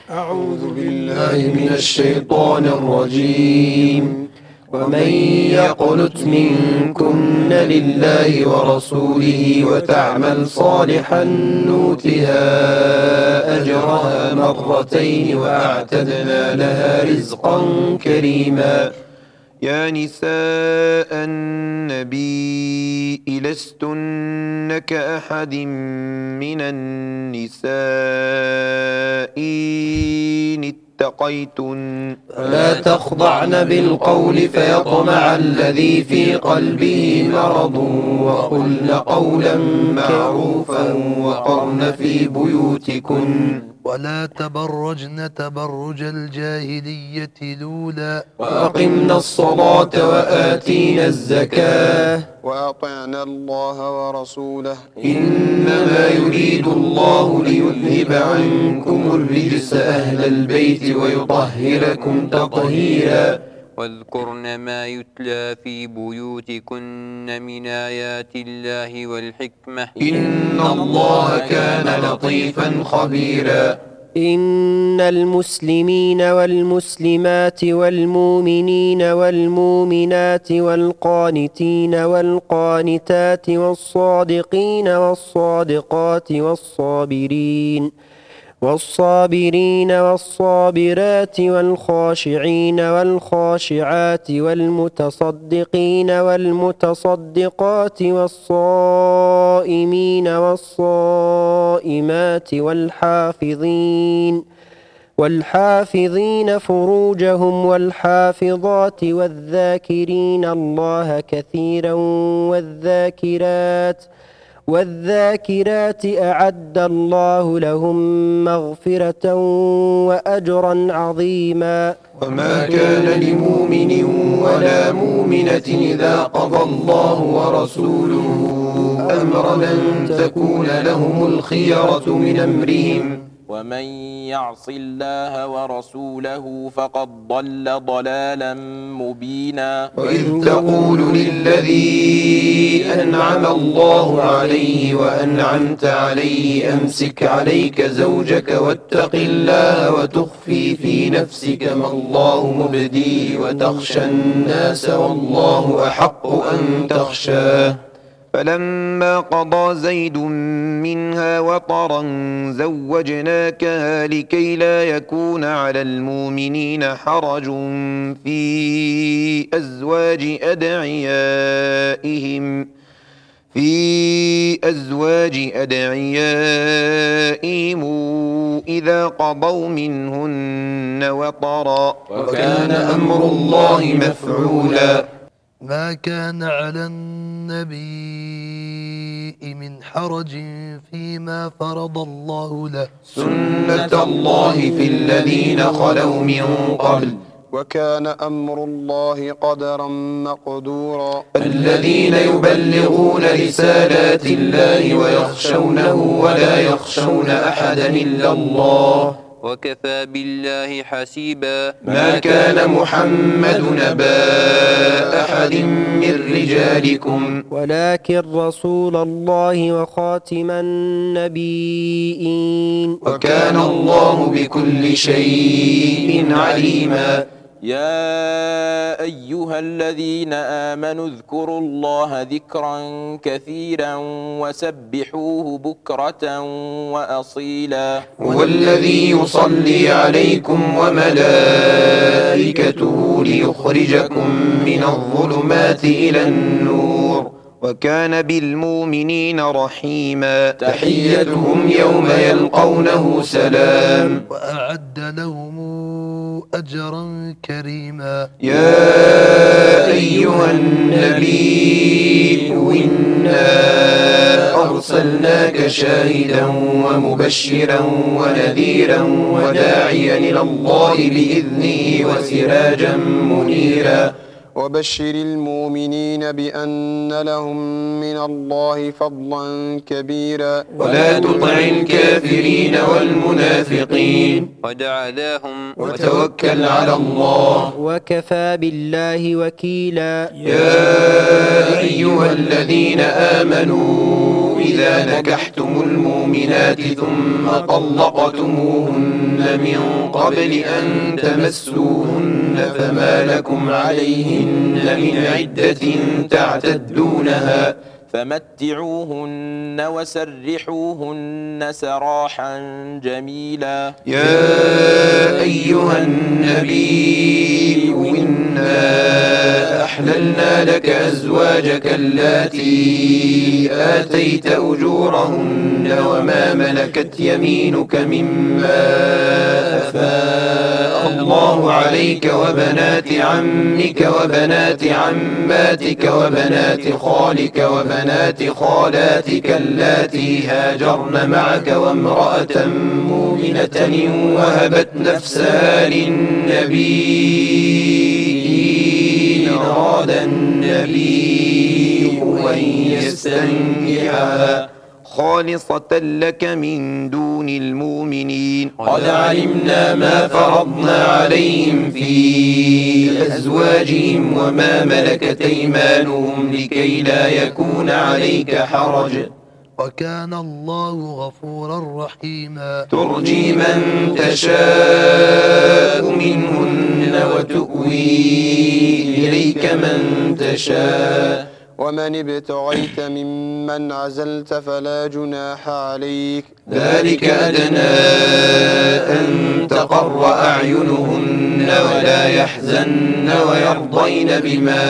أعوذ بالله من الشيطان الرجيم. ومن يقنت منكن لله ورسوله وتعمل صالحا نؤتها أجرها مرتين وأعتدنا لها رزقا كريما. يا نساء النبي لستن كأحد من النساء إن اتقيتن فلا تخضعن بالقول فيطمع الذي في قلبه مرض وقلن قولا معروفا وقرن في بيوتكن ولا تبرجن تبرج الجاهلية الأولى وأقمنا الصلاة وآتينا الزكاة وأطعنا الله ورسوله إنما يريد الله ليذهب عنكم الرجس أهل البيت ويطهركم تطهيرا. واذكرن ما يتلى في بيوتكن من آيات الله والحكمة إن الله كان لطيفا خبيرا. إن المسلمين والمسلمات والمؤمنين والمؤمنات والقانتين والقانتات والصادقين والصادقات والصابرين والصابرات والخاشعين والخاشعات والمتصدقين والمتصدقات والصائمين والصائمات والحافظين فروجهم والحافظات والذاكرين الله كثيرا والذاكرات أعد الله لهم مغفرة وأجرا عظيما. وما كان لمؤمن ولا مؤمنة إذا قضى الله ورسوله أمرا أن تكون لهم الخيرة من أمرهم ومن يعص الله ورسوله فقد ضل ضلالا مبينا. وإذ تقول للذي أنعم الله عليه وأنعمت عليه أمسك عليك زوجك واتق الله وتخفي في نفسك ما الله مبديه وتخشى الناس والله أحق أن تخشاه. فلما قضى زيد منها وطرا زوجناكها لكي لا يكون على المؤمنين حرج في أزواج أدعيائهم إذا قضوا منهن وطرا وكان أمر الله مفعولا. ما كان على النبي من حرج فيما فرض الله له سنة الله في الذين خلوا من قبل وكان أمر الله قدرا مقدورا. الذين يبلغون رسالات الله ويخشونه ولا يخشون أحدا إلا الله وكفى بالله حسيبا. ما كان محمد نبا أحد من رجالكم ولكن رسول الله وخاتم النبيين وكان الله بكل شيء عليما. يا أيها الذين آمنوا اذكروا الله ذكرا كثيرا وسبحوه بكرة وأصيلا. هو الذي يصلي عليكم وملائكته ليخرجكم من الظلمات إلى النور وكان بالمؤمنين رحيما. تحيتهم يوم يلقونه سلام وأعد لهم أجرا كريما. يا أيها النبي إنا أرسلناك شاهدا ومبشرا ونذيرا وداعيا إلى الله بإذنه وسراجا منيرا. وبشر المؤمنين بأن لهم من الله فضلا كبيرا. ولا تطع الكافرين والمنافقين ودع لهم وتوكل على الله وكفى بالله وكيلا. يا أيها الذين آمنوا إذا نكحتم المؤمنات ثم طلقتموهن من قبل أن تمسوهن فما لكم عليهن من عدة تعتدونها فمتعوهن وسرحوهن سراحا جميلا. يا أيها النبي إنا أحللنا لك أزواجك اللاتي آتيت أجورهن وما ملكت يمينك مما أفاء الله عليك وبنات عمك وبنات عماتك وبنات خالك وبنات خالاتك اللاتي هاجرن معك وامرأة مؤمنة وهبت نفسها للنبي إن أراد النبي أن يستنكحها خالصة لك من دون المؤمنين قد علمنا ما فرضنا عليهم في أزواجهم وما ملكت أيمانهم لكي لا يكون عليك حرج وكان الله غفورا رحيما. ترجي من تشاء منهن وتؤوي إليك من تشاء ومن ابتغيت ممن عزلت فلا جناح عليك ذلك أدنى أن تقر أعينهن ولا يحزن ويرضين بما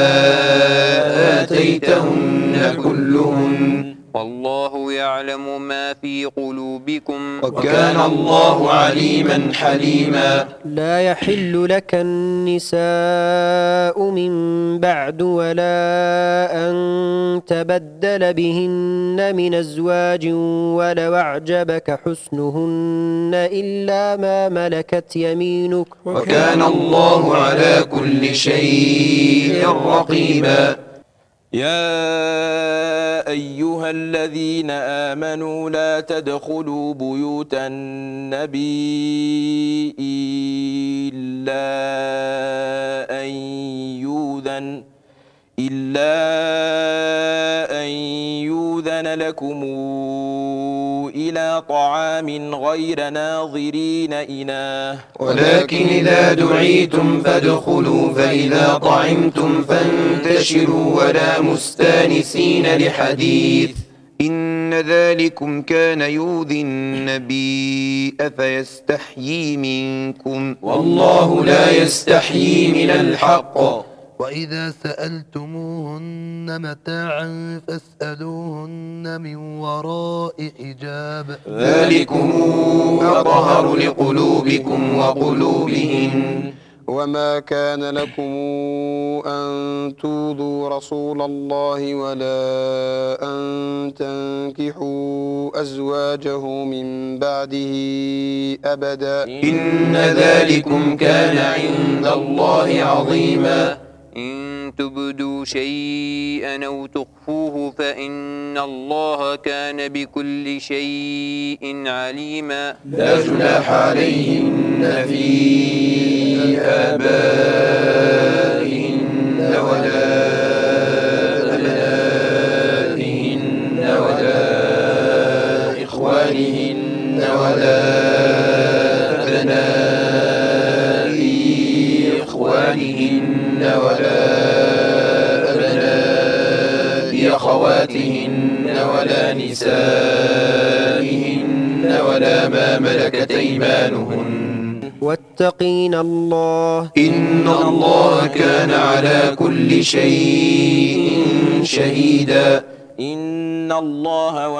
آتيتهن كلهن والله يعلم ما في قلوبكم وكان الله عليما حليما. لا يحل لك النساء من بعد ولا أن تبدل بهن من أزواج ولو أعجبك حسنهن إلا ما ملكت يمينك وكان الله على كل شيء رقيبا. يا أيها الذين آمنوا لا تدخلوا بيوت النبي إلا أن يؤذن لكم إلى طعام غير ناظرين إناه ولكن إذا دعيتم فادخلوا فإذا طعمتم فانتشروا ولا مستانسين لحديث إن ذلكم كان يؤذي النبي أفيستحيي منكم والله لا يستحيي من الحق. وإذا سألتموهن متاعا فاسألوهن من وراء حجاب ذلكم أطهر لقلوبكم وقلوبهن. وما كان لكم أن تؤذوا رسول الله ولا أن تنكحوا أزواجه من بعده أبدا إن ذلكم كان عند الله عظيما. إن تبدوا شيئا أو تخفوه فإن الله كان بكل شيء عليما. لا جناح عليهن في آبائهن ولا أبنائهن ولا إخوانهن ولا أبناء إخوانهن ولا أبناء أخواتهن ولا نسائهن ولا ما ملكت أيمانهن واتقين الله إن الله كان على كل شيء شهيدا. إن الله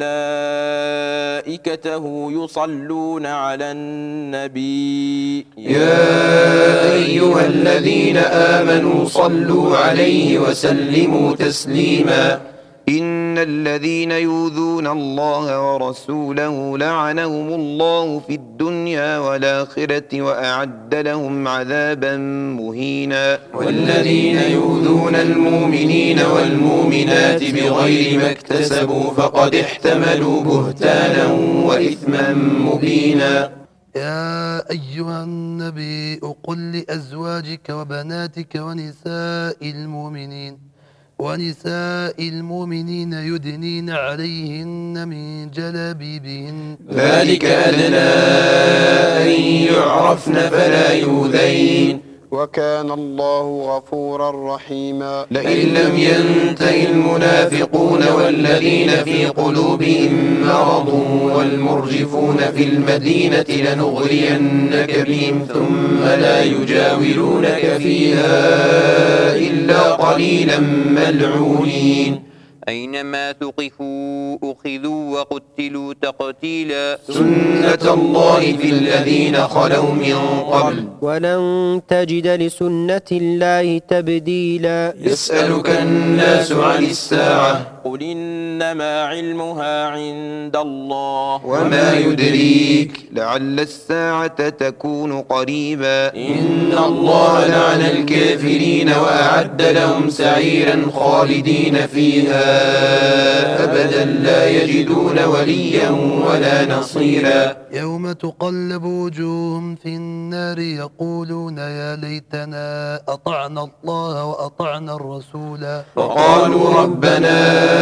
وملائكته يصلون على النبي يا أيها الذين آمنوا صلوا عليه وسلموا تسليما. إن الذين يؤذون الله ورسوله لعنهم الله في الدنيا والآخرة وأعد لهم عذابا مهينا. والذين يؤذون المؤمنين والمؤمنات بغير ما اكتسبوا فقد احتملوا بهتانا وإثما مبينا. يا أيها النبي قل لأزواجك وبناتك ونساء المؤمنين ونساء المؤمنين يدنين عليهن من جلابيبهن ذلك أدنى أن يعرفن فلا يؤذين وكان الله غفورا رحيما لئن لم ينته المنافقون والذين في قلوبهم مرض والمرجفون في المدينة لنغرينك بهم ثم لا يجاورونك فيها إلا قليلا ملعونين أينما ثقفوا أخذوا وقتلوا تقتيلا سنة الله في الذين خلوا من قبل ولن تجد لسنة الله تبديلا يسألك الناس عن الساعة قل إنما علمها عند الله وما يدريك لعل الساعة تكون قريبا إن الله لعن الكافرين وأعد لهم سعيرا خالدين فيها أبدا لا يجدون وليا ولا نصيرا يوم تقلب وجوههم في النار يقولون يا ليتنا أطعنا الله وأطعنا الرسولا وقالوا ربنا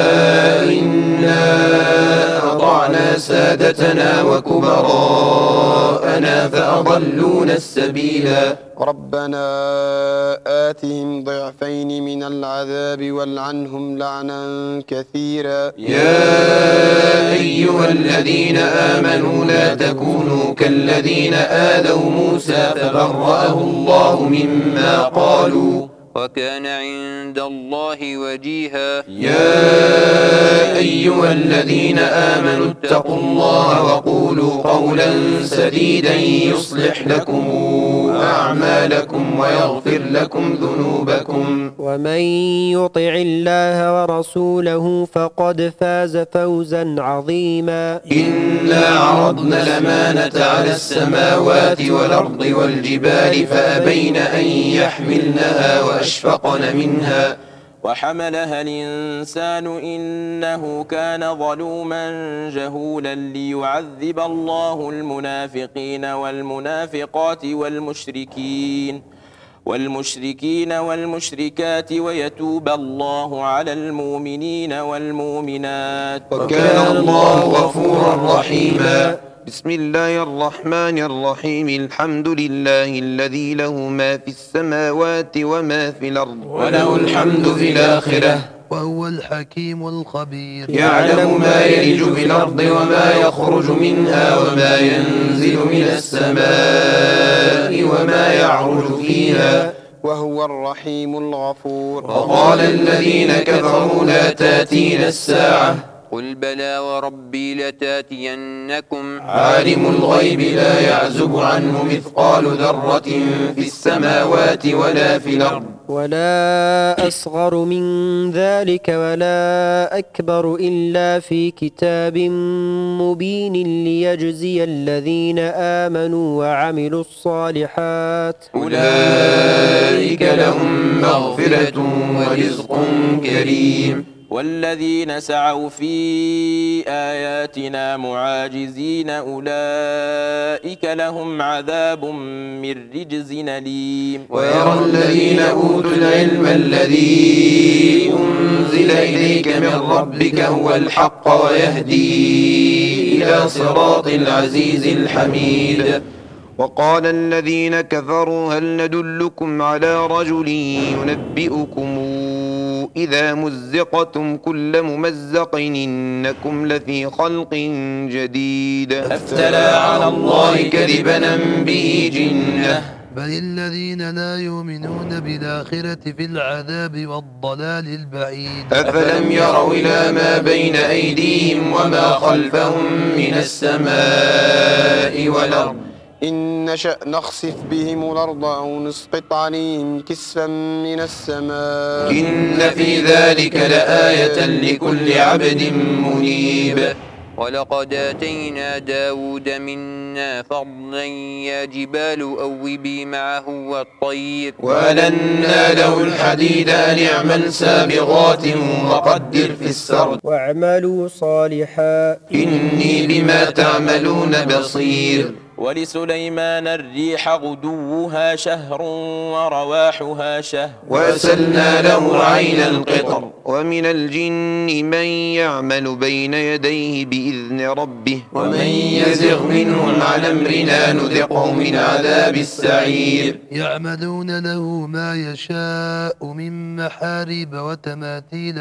إنا أطعنا سادتنا وكبراءنا فأضلونا السبيلا ربنا آتهم ضعفين من العذاب والعنهم لعنا كثيرا يا أيها الذين آمنوا لا تكونوا كالذين آذوا موسى فبرأه الله مما قالوا وكان عند الله وجيها يا أيها الذين آمنوا اتقوا الله وقولوا قولا سديدا يصلح لكم أعمالكم ويغفر لكم ذنوبكم ومن يطع الله ورسوله فقد فاز فوزا عظيما إنا عرضنا الأمانة على السماوات والأرض والجبال فأبين أن يحملنها وأشفقن منها وحملها الإنسان إنه كان ظلوما جهولا ليعذب الله المنافقين والمنافقات والمشركين والمشركات ويتوب الله على المؤمنين والمؤمنات وكان الله غفورا رحيما بسم الله الرحمن الرحيم الحمد لله الذي له ما في السماوات وما في الأرض وله الحمد في الآخرة وهو الحكيم الخبير يعلم ما يلج في الأرض وما يخرج منها وما ينزل من السماء وما يعرج فيها وهو الرحيم الغفور وقال الذين كفروا لا تأتينا الساعة قل بلى وربي لتاتينكم عالم الغيب لا يعزب عنه مثقال ذرة في السماوات ولا في الأرض ولا أصغر من ذلك ولا أكبر إلا في كتاب مبين ليجزي الذين آمنوا وعملوا الصالحات أولئك لهم مغفرة ورزق كريم والذين سعوا في آياتنا معاجزين أولئك لهم عذاب من رجز أليم ويرى الذين أوتوا العلم الذي أنزل إليك من ربك هو الحق ويهدي إلى صراط العزيز الحميد وقال الذين كفروا هل ندلكم على رجل ينبئكم إذا مزقتم كل ممزق إنكم لفي خلق جديد أفترى على الله كذبا به جنة بل الذين لا يؤمنون بالآخرة في العذاب والضلال البعيد أفلم يروا إلى ما بين أيديهم وما خلفهم من السماء والأرض إن نشأ نخسف بهم الأرض أو نسقط عليهم كسفا من السماء إن في ذلك لآية لكل عبد منيب ولقد آتينا داود منا فضلا يا جبال أوبي معه والطير وألنا له الحديد أن اعمل سابغات وقدر في السرد واعملوا صالحا إني بما تعملون بصير ولسليمان الريح غدوها شهر ورواحها شهر وأسلنا له عين القطر ومن الجن من يعمل بين يديه بإذن ربه ومن يزغ منهم عن أمرنا نذقه من عذاب السعير يعملون له ما يشاء من محاريب وتماثيل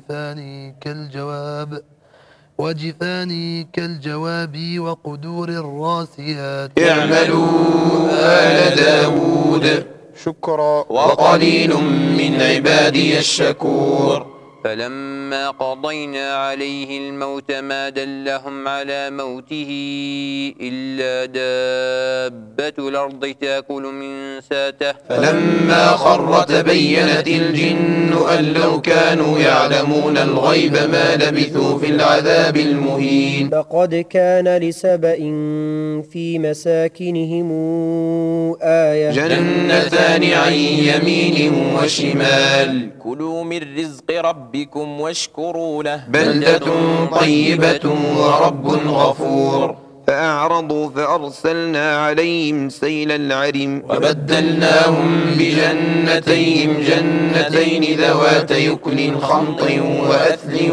وجفان كالجواب وقدور الراسيات اعملوا آل داود شكرا وقليل من عبادي الشكور. فلما قضينا عليه الموت ما دلهم على موته إلا دابة الأرض تأكل من ساته فلما خر تبينت الجن أن لو كانوا يعلمون الغيب ما لبثوا في العذاب المهين. لقد كان لسبإ في مساكنهم آية جنتان عن يمين وشمال كلوا من رزق ربكم واشكروا له بلدة طيبة ورب غفور. فأعرضوا فأرسلنا عليهم سيل العرم وبدلناهم بجنتين ذوات يكل خمط وأثل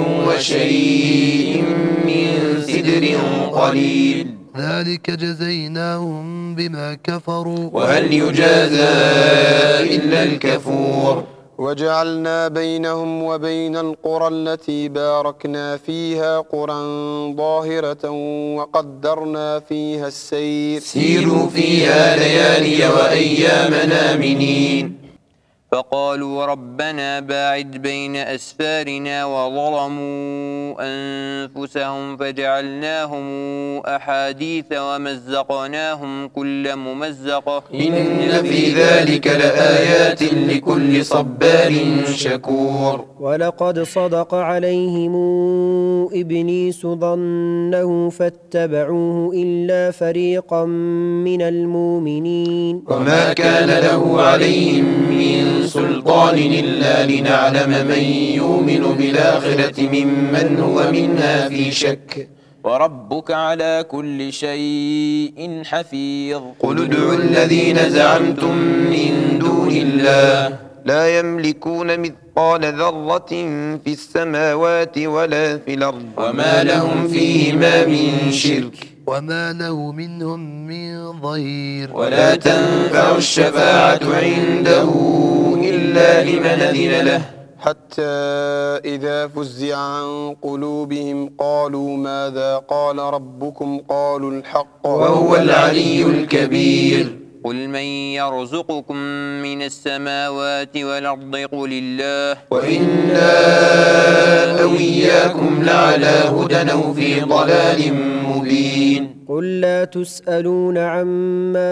وشيء من سدر قليل ذلك جزيناهم بما كفروا وهل يجازى إلا الكفور. وجعلنا بينهم وبين القرى التي باركنا فيها قرى ظاهرة وقدرنا فيها السير سيروا فيها ليالي وأيام آمنين. فقالوا ربنا باعد بين أسفارنا وظلموا أنفسهم فجعلناهم أحاديث ومزقناهم كل ممزقة إن في ذلك لآيات لكل صبار شكور. ولقد صدق عليهم إبليس ظنه فاتبعوه إلا فريقا من المؤمنين وما كان له عليهم من سلطان إلا لنعلم من يؤمن بالآخرة ممن هو منها في شك. وربك على كل شيء حفيظ. قل ادعوا الذين زعمتم من دون الله لا يملكون مثقال ذرة في السماوات ولا في الأرض وما لهم فيهما من شرك وما له منهم من ظهير. ولا تنفع الشفاعة عنده إلا لمن أذن له حتى إذا فزع عن قلوبهم قالوا ماذا قال ربكم قالوا الحق وهو العلي الكبير. قل من يرزقكم من السماوات والأرض قل الله وإنا أو إياكم لعلى هدى أو في ضلال مبين. قل لا تسألون عما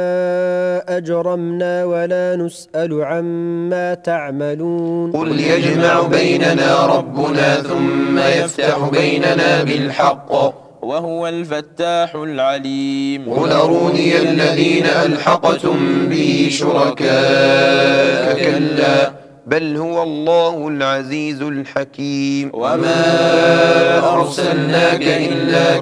أجرمنا ولا نسأل عما تعملون. قل يجمع بيننا ربنا ثم يفتح بيننا بالحق وهو الفتاح العليم. قل أروني الذين ألحقتم به شركاء كلا بل هو الله العزيز الحكيم. وما أرسلناك إلا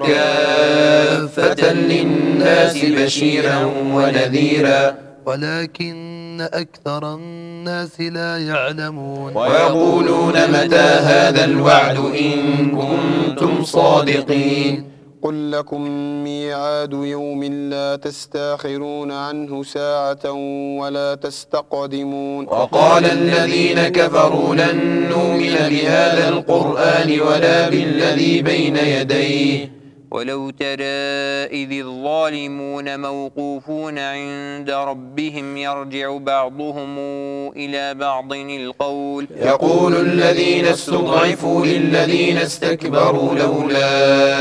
كافة للناس بشيرا ونذيرا ولكن أكثر الناس لا يعلمون. ويقولون متى هذا الوعد إن كنتم صادقين. قل لكم ميعاد يوم لا تستاخرون عنه ساعة ولا تستقدمون. وقال الذين كفروا لن نؤمن بهذا القرآن ولا بالذي بين يديه ولو ترى إذ الظالمون موقوفون عند ربهم يرجع بعضهم إلى بعض القول يقول الذين استضعفوا للذين استكبروا لولا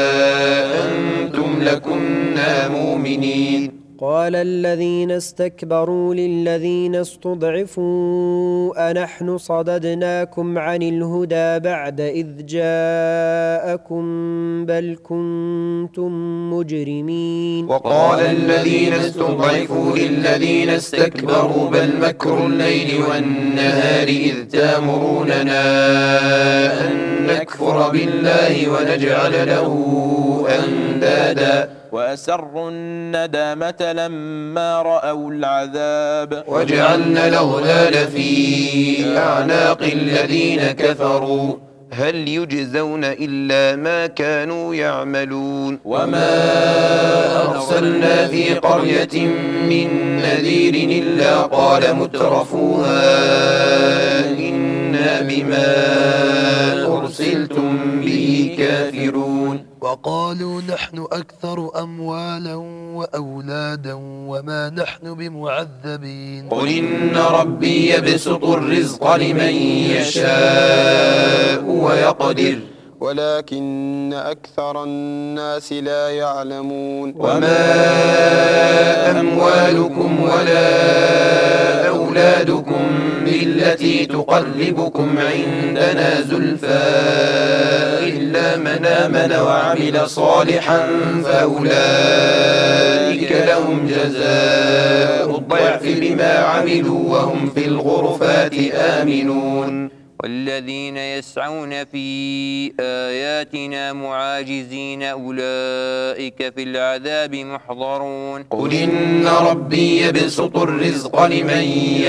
أنتم لكنا مؤمنين. قال الذين استكبروا للذين استضعفوا أنحن صددناكم عن الهدى بعد إذ جاءكم بل كنتم مجرمين. وقال الذين استضعفوا للذين استكبروا بل مكر الليل والنهار إذ تأمروننا أن نكفر بالله ونجعل له أندادا وأسروا الندامة لما رأوا العذاب وجعلنا الأغلال في أعناق الذين كفروا هل يجزون إلا ما كانوا يعملون وما أرسلنا في قرية من نذير إلا قال مترفوها إنا بما أرسلتم به كافرون وقالوا نحن أكثر أموالا وأولادا وما نحن بمعذبين قل إن ربي يبسط الرزق لمن يشاء ويقدر ولكن أكثر الناس لا يعلمون وما أموالكم ولا أولادكم بالتي تقربكم عندنا زلفى إلا من آمن وعمل صالحا فأولئك لهم جزاء الضعف بما عملوا وهم في الغرفات آمنون والذين يسعون في آياتنا معاجزين أولئك في العذاب محضرون قل إن ربي يبسط الرزق لمن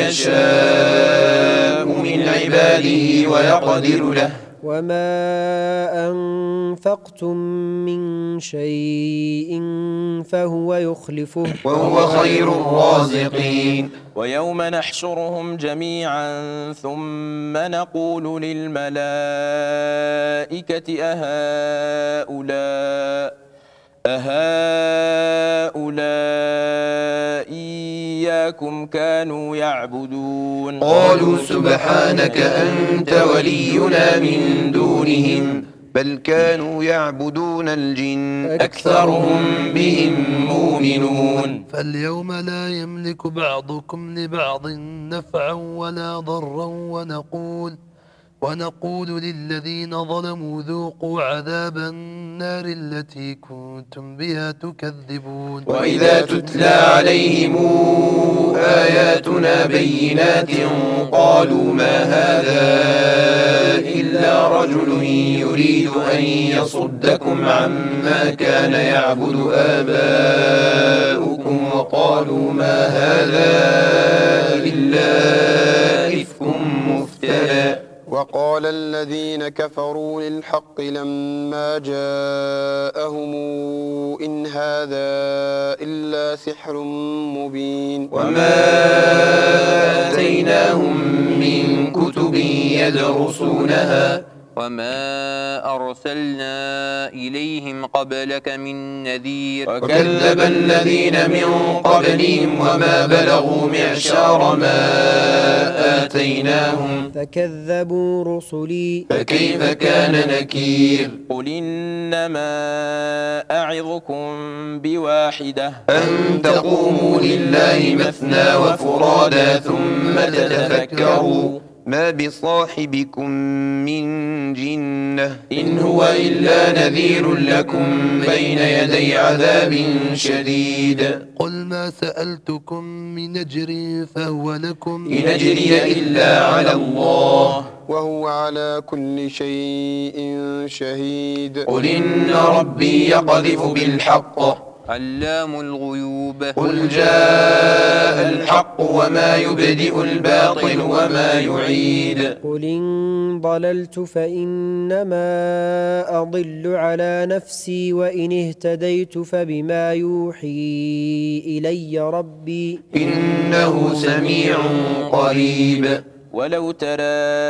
يشاء من عباده ويقدر له وما أنفقتم من شيء فهو يخلفه وهو خير الرازقين ويوم نحشرهم جميعا ثم نقول للملائكة أهؤلاء إياكم كانوا يعبدون قالوا سبحانك أنت ولينا من دونهم بل كانوا يعبدون الجن أكثرهم بهم مؤمنون فاليوم لا يملك بعضكم لبعض نفعا ولا ضرا ونقول للذين ظلموا ذوقوا عذاب النار التي كنتم بها تكذبون وإذا تتلى عليهم آياتنا بينات قالوا ما هذا إلا رجل يريد أن يصدكم عما كان يعبد آباؤكم وقالوا ما هذا إلا إفك مفترى وقال الذين كفروا للحق لما جاءهم إن هذا إلا سحر مبين وما آتيناهم من كتب يدرسونها وما أرسلنا إليهم قبلك من نذير وكذب الذين من قبلهم وما بلغوا معشار ما آتيناهم فكذبوا رسلي فكيف كان نكير قل إنما أعظكم بواحدة أن تقوموا لله مثنى وفرادا ثم تتفكروا ما بصاحبكم من جنة إن هو إلا نذير لكم بين يدي عذاب شديد قل ما سألتكم من أجر فهو لكم إن أجري إلا على الله وهو على كل شيء شهيد قل إن ربي يقذف بالحق علام الغيوب قل جاء الحق وما يبدئ الباطل وما يعيد قل إن ضللت فإنما أضل على نفسي وإن اهتديت فبما يوحي إلي ربي إنه سميع قريب ولو ترى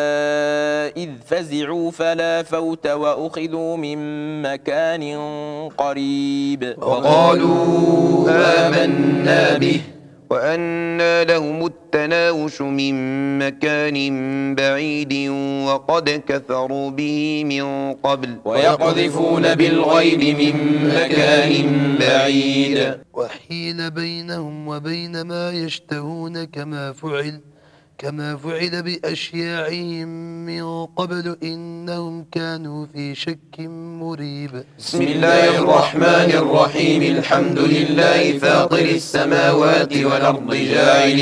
إذ فزعوا فلا فوت وأخذوا من مكان قريب وقالوا آمنا به وأنى لهم التناوش من مكان بعيد وقد كفروا به من قبل ويقذفون بالغيب من مكان بعيد وحيل بينهم وبين ما يشتهون كما فعل بأشياعهم من قبل إنهم كانوا في شك مريب بسم الله الرحمن الرحيم الحمد لله فاطر السماوات والأرض جاعل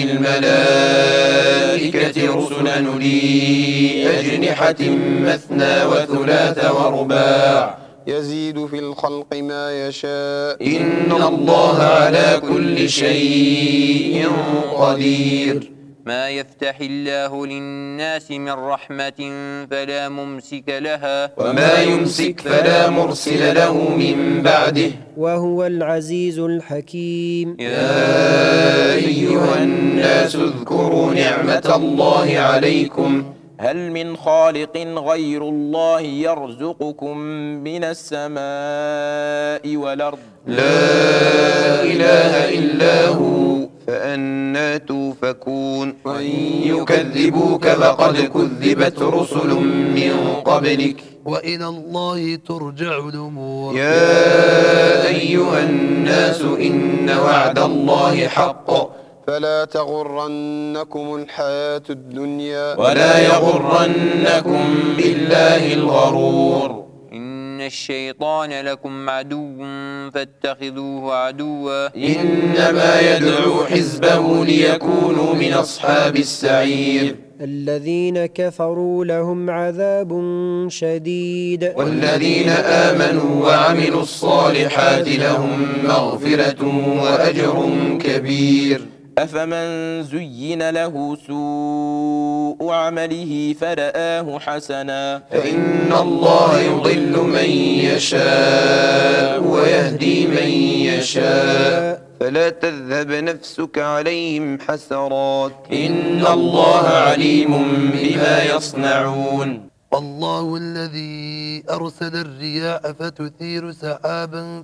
الملائكة رسلا أولي أجنحة مثنى وثلاث ورباع يزيد في الخلق ما يشاء إن الله على كل شيء قدير. ما يفتح الله للناس من رحمة فلا ممسك لها وما يمسك فلا مرسل له من بعده. وهو العزيز الحكيم. يا أيها الناس اذكروا نعمة الله عليكم هل من خالق غير الله يرزقكم من السماء والأرض لا إله إلا هو فأنى توفكون. وإن يكذبوك فقد كذبت رسل من قبلك وإلى الله ترجع الأمور. يا أيها الناس إن وعد الله حق فلا تغرنكم الحياة الدنيا ولا يغرنكم بالله الغرور. إن الشيطان لكم عدو فاتخذوه عدوا إنما يدعو حزبه ليكونوا من أصحاب السعير. الذين كفروا لهم عذاب شديد والذين آمنوا وعملوا الصالحات لهم مغفرة وأجر كبير. أفمن زين له سوء عمله فرآه حسنا فإن الله يضل من يشاء ويهدي من يشاء فلا تذهب نفسك عليهم حسرات إن الله عليم بما يصنعون. الله الذي أرسل الرياح فتثير سحابا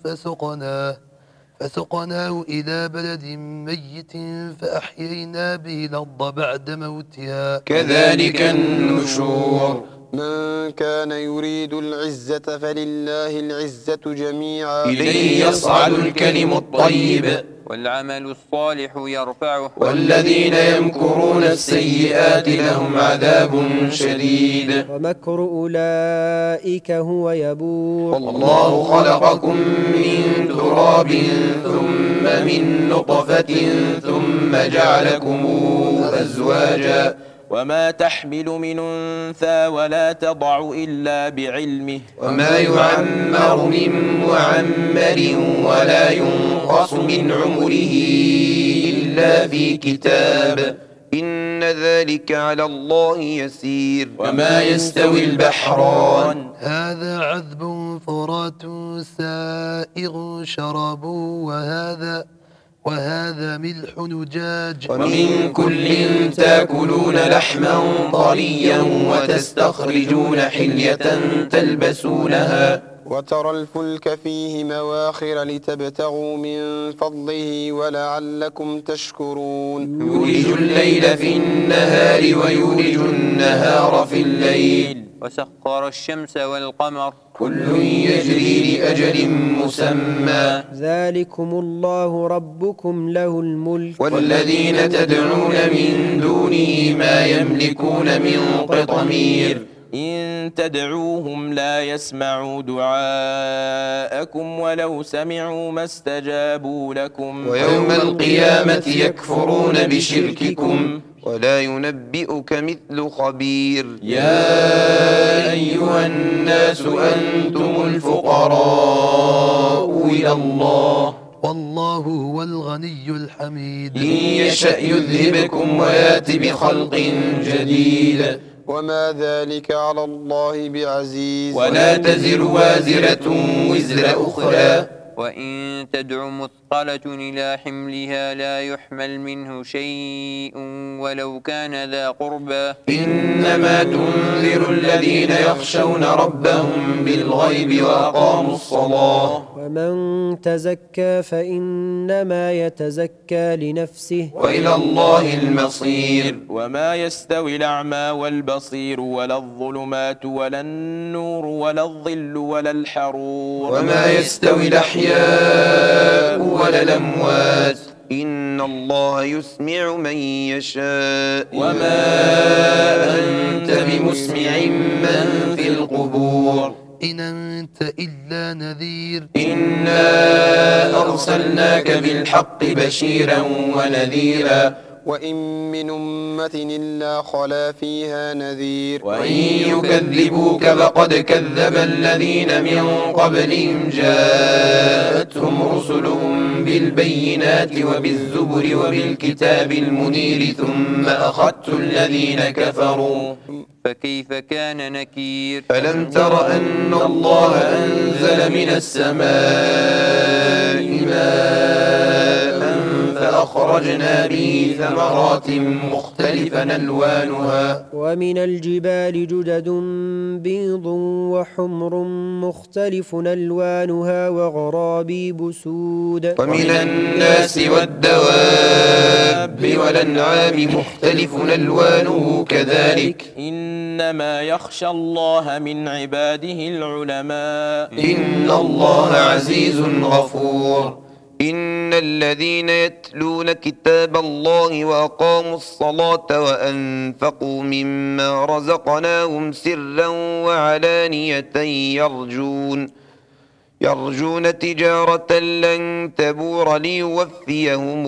فسقناه إلى بلد ميت فأحيينا به الأرض بعد موتها كذلك النشور. من كان يريد العزة فلله العزة جميعا إليه يصعد الكلم الطيب والعمل الصالح يرفعه والذين يمكرون السيئات لهم عذاب شديد. ومكر أولئك هو يبور. والله خلقكم من تراب ثم من نطفة ثم جعلكم أزواجا وما تحمل من أنثى ولا تضع إلا بعلمه وما يعمر من معمر ولا ينقص من عمره إلا في كتاب إن ذلك على الله يسير. وما يستوي البحران هذا عذب فرات سائغ شرابه وهذا ملح نجاج ومن كل تاكلون لحما طريا وتستخرجون حلية تلبسونها وترى الفلك فيه مواخر لتبتغوا من فضله ولعلكم تشكرون. يولج الليل في النهار ويولج النهار في الليل وسخر الشمس والقمر كل يجري لأجل مسمى ذلكم الله ربكم له الملك والذين تدعون من دونه ما يملكون من قطمير إن تدعوهم لا يسمعوا دعاءكم ولو سمعوا ما استجابوا لكم ويوم القيامة يكفرون بشرككم ولا ينبئك مثل خبير. يا أيها الناس أنتم الفقراء إلى الله والله هو الغني الحميد. إن يشأ يذهبكم ويات بخلق جديد وما ذلك على الله بعزيز. ولا تزر وازرة وزر أخرى وإن تدع مثقلة إلى حملها لا يحمل منه شيء ولو كان ذا قربى إنما تنذر الذين يخشون ربهم بالغيب وأقاموا الصلاة ومن تزكى فإنما يتزكى لنفسه وإلى الله المصير. وما يستوي الأعمى والبصير ولا الظلمات ولا النور ولا الظل ولا الحرور وما يستوي الأحياء ولا الأموات إن الله يسمع من يشاء وما أنت بمسمع من في القبور إن أنت إلا نذير. إنا أرسلناك بالحق بشيرا ونذيرا وإن من أمة إلا خلا فيها نذير وإن يكذبوك فقد كذب الذين من قبلهم جاءتهم رسلهم بالبينات وبالزبر وبالكتاب المنير ثم أخذت الذين كفروا فكيف كان نكير ألم تر أن الله أنزل من السماء ماء فأخرجنا به ثمرات مختلفا ألوانها ومن الجبال جدد بيض وحمر مختلف ألوانها وغرابيب سود ومن الناس والدواب والأنعام مختلف ألوانه كذلك إنما يخشى الله من عباده العلماء إن الله عزيز غفور إن الذين يتلون كتاب الله وأقاموا الصلاة وأنفقوا مما رزقناهم سرا وعلانية يرجون تجارة لن تبور ليوفيهم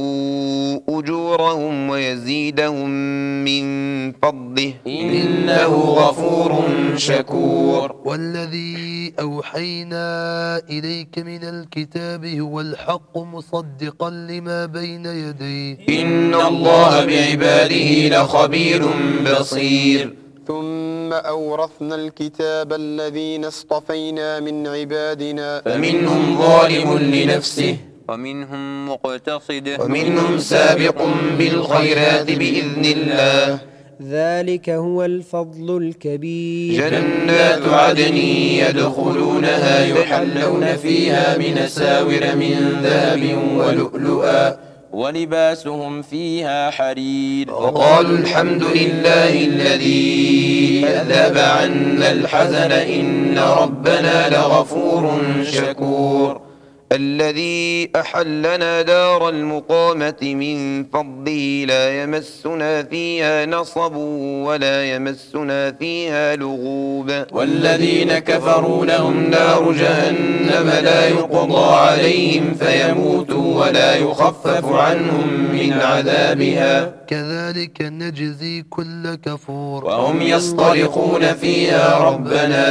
أجورهم ويزيدهم من فضله إنه غفور شكور والذي أوحينا إليك من الكتاب هو الحق مصدقا لما بين يديه إن الله بعباده لخبير بصير ثم أورثنا الكتاب الذين اصطفينا من عبادنا فمنهم ظالم لنفسه ومنهم مقتصد ومنهم سابق بالخيرات بإذن الله ذلك هو الفضل الكبير جنات عدن يدخلونها يحلون فيها من أساور من ذهب ولؤلؤا ولباسهم فيها حرير وقالوا الحمد لله الذي أذهب عنا الحزن إن ربنا لغفور شكور الذي أحلنا دار المقامة من فضله لا يمسنا فيها نصب ولا يمسنا فيها لغوب والذين كفروا لهم نار جهنم لا يقضى عليهم فيموتوا ولا يخفف عنهم من عذابها كذلك نجزي كل كفور وهم يصطرخون فيها ربنا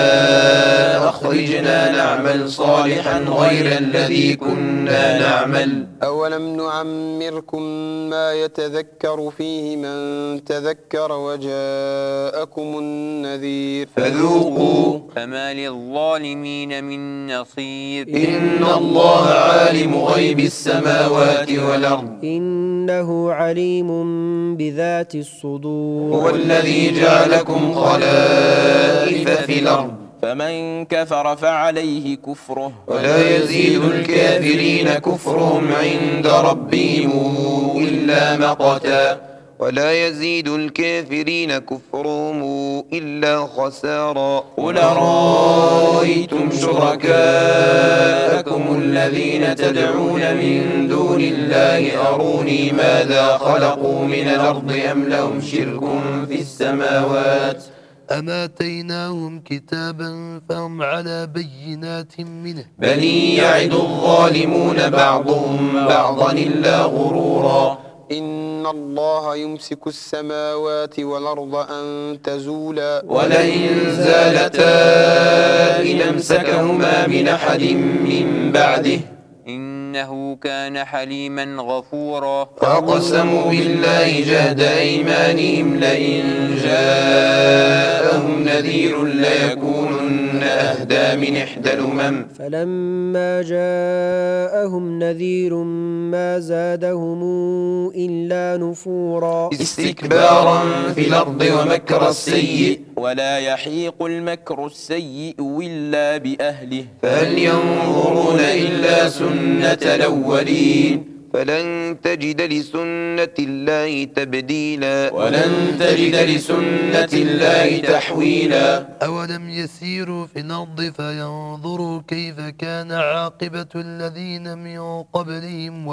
أخرجنا نعمل صالحا غير الذي كنا نعمل أولم نعمركم ما يتذكر فيه من تذكر وجاءكم النذير فذوقوا فما للظالمين من نصير إن الله عالم غيب السماوات والأرض إنه عليم بذات الصدور هو الذي جعلكم خلائف في الأرض فمن كفر فعليه كفره ولا يزيد الكافرين كفرهم عند ربهم إلا مقتا ولا يزيد الكافرين كفرهم إلا خسارا قل رأيتم شركاءكم الذين تدعون من دون الله أروني ماذا خلقوا من الأرض أم لهم شرك في السماوات أم آتيناهم كتابا فهم على بينات منه بل يعد الظالمون بعضهم بعضا إلا غرورا إن الله يمسك السماوات والأرض أن تزولا ولئن زالتا إن أمسكهما من أحد من بعده إنه كان حليما غفورا فأقسموا بالله جهد أيمانهم لئن جاءهم نذير ليكونن أهدى من إحدى الأمم فلما جاءهم نذير ما زادهم إلا نفورا استكبارا في الأرض ومكر السيء ولا يحيق المكر السيء إلا بأهله فهل ينظرون إلا سنة الأولين فلن تجد لسنة الله تبديلا ولن تجد لسنة الله تحويلا أولم يسيروا في الأرض فينظروا كيف كان عاقبة الذين من قبلهم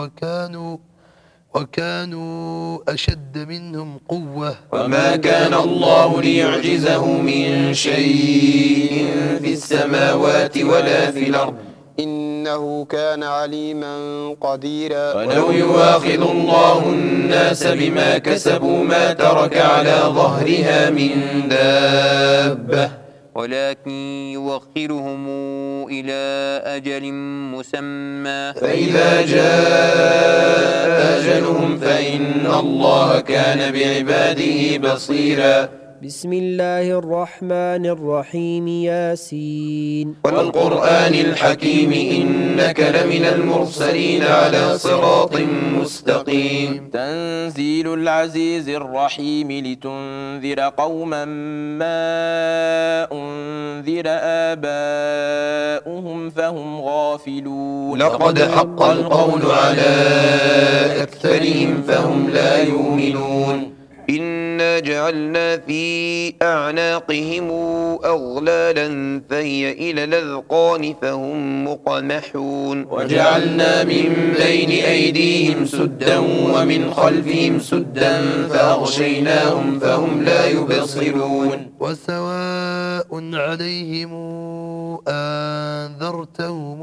وكانوا أشد منهم قوة وما كان الله ليعجزه من شيء في السماوات ولا في الأرض إنه كان عليما قديرا ولو يواخذ الله الناس بما كسبوا ما ترك على ظهرها من دابة ولكن يوخرهم إلى أجل مسمى فإذا جاء أجلهم فإن الله كان بعباده بصيرا بسم الله الرحمن الرحيم ياسين والقرآن الحكيم إنك لمن المرسلين على صراط مستقيم تنزيل العزيز الرحيم لتنذر قوما ما أنذر آباؤهم فهم غافلون لقد حق القول على أكثرهم فهم لا يؤمنون إنا جعلنا في أعناقهم أغلالا فهي إلى الأذقان فهم مقمحون وجعلنا من بين أيديهم سدا ومن خلفهم سدا فأغشيناهم فهم لا يبصرون وسواء عليهم أنذرتهم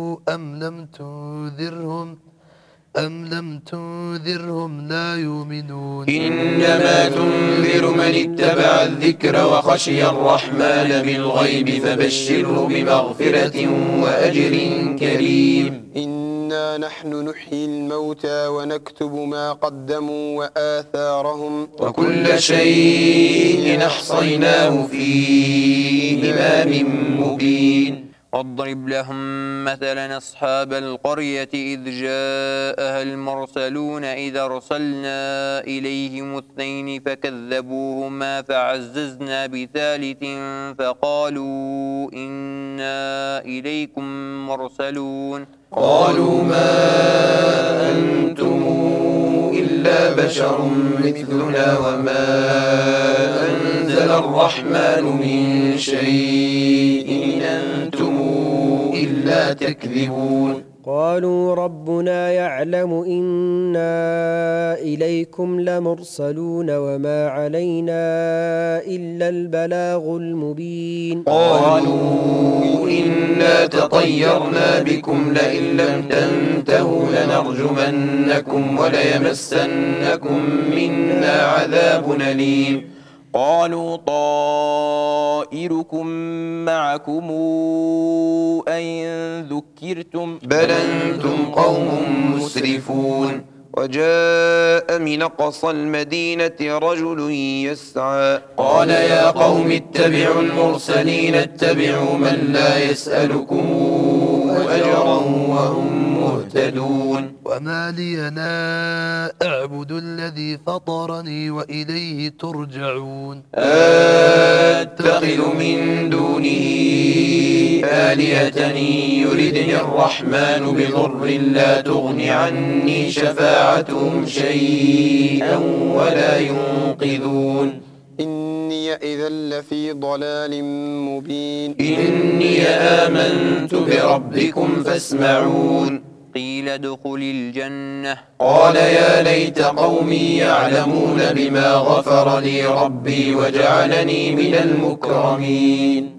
أم لم تنذرهم لا يؤمنون إنما تنذر من اتبع الذكر وخشي الرحمن بالغيب فبشره بمغفرة وأجر كريم إنا نحن نحيي الموتى ونكتب ما قدموا وآثارهم وكل شيء أحصيناه في إمام مبين واضرب لهم مثلا أصحاب القرية إذ جاءها المرسلون إذ أرسلنا إليهم اثنين فكذبوهما فعززنا بثالث فقالوا إنا إليكم مرسلون قالوا ما أنتم إلا بشر مثلنا وما أنزل الرحمن من شيء إن أنتم إلا تكذبون قالوا ربنا يعلم إنا إليكم لمرسلون وما علينا إلا البلاغ المبين قالوا إنا تطيرنا بكم لئن لم تنتهوا لنرجمنكم وليمسنكم منا عذاب أليم قالوا طائركم معكم أئن ذكرتم بل أنتم قوم مسرفون وجاء من أقصى المدينة رجل يسعى قال يا قوم اتبعوا المرسلين اتبعوا من لا يسألكم أجرا وهم مهتدون وما لي لا أعبد الذي فطرني وإليه ترجعون أتخذ من دونه آلهة يردني الرحمن بضر لا تغن عني شفاعتهم شيئا ولا ينقذون إني إذا لفي ضلال مبين إني آمنت بربكم فاسمعون قيل ادخل الجنة قال يا ليت قومي يعلمون بما غفر لي ربي وجعلني من المكرمين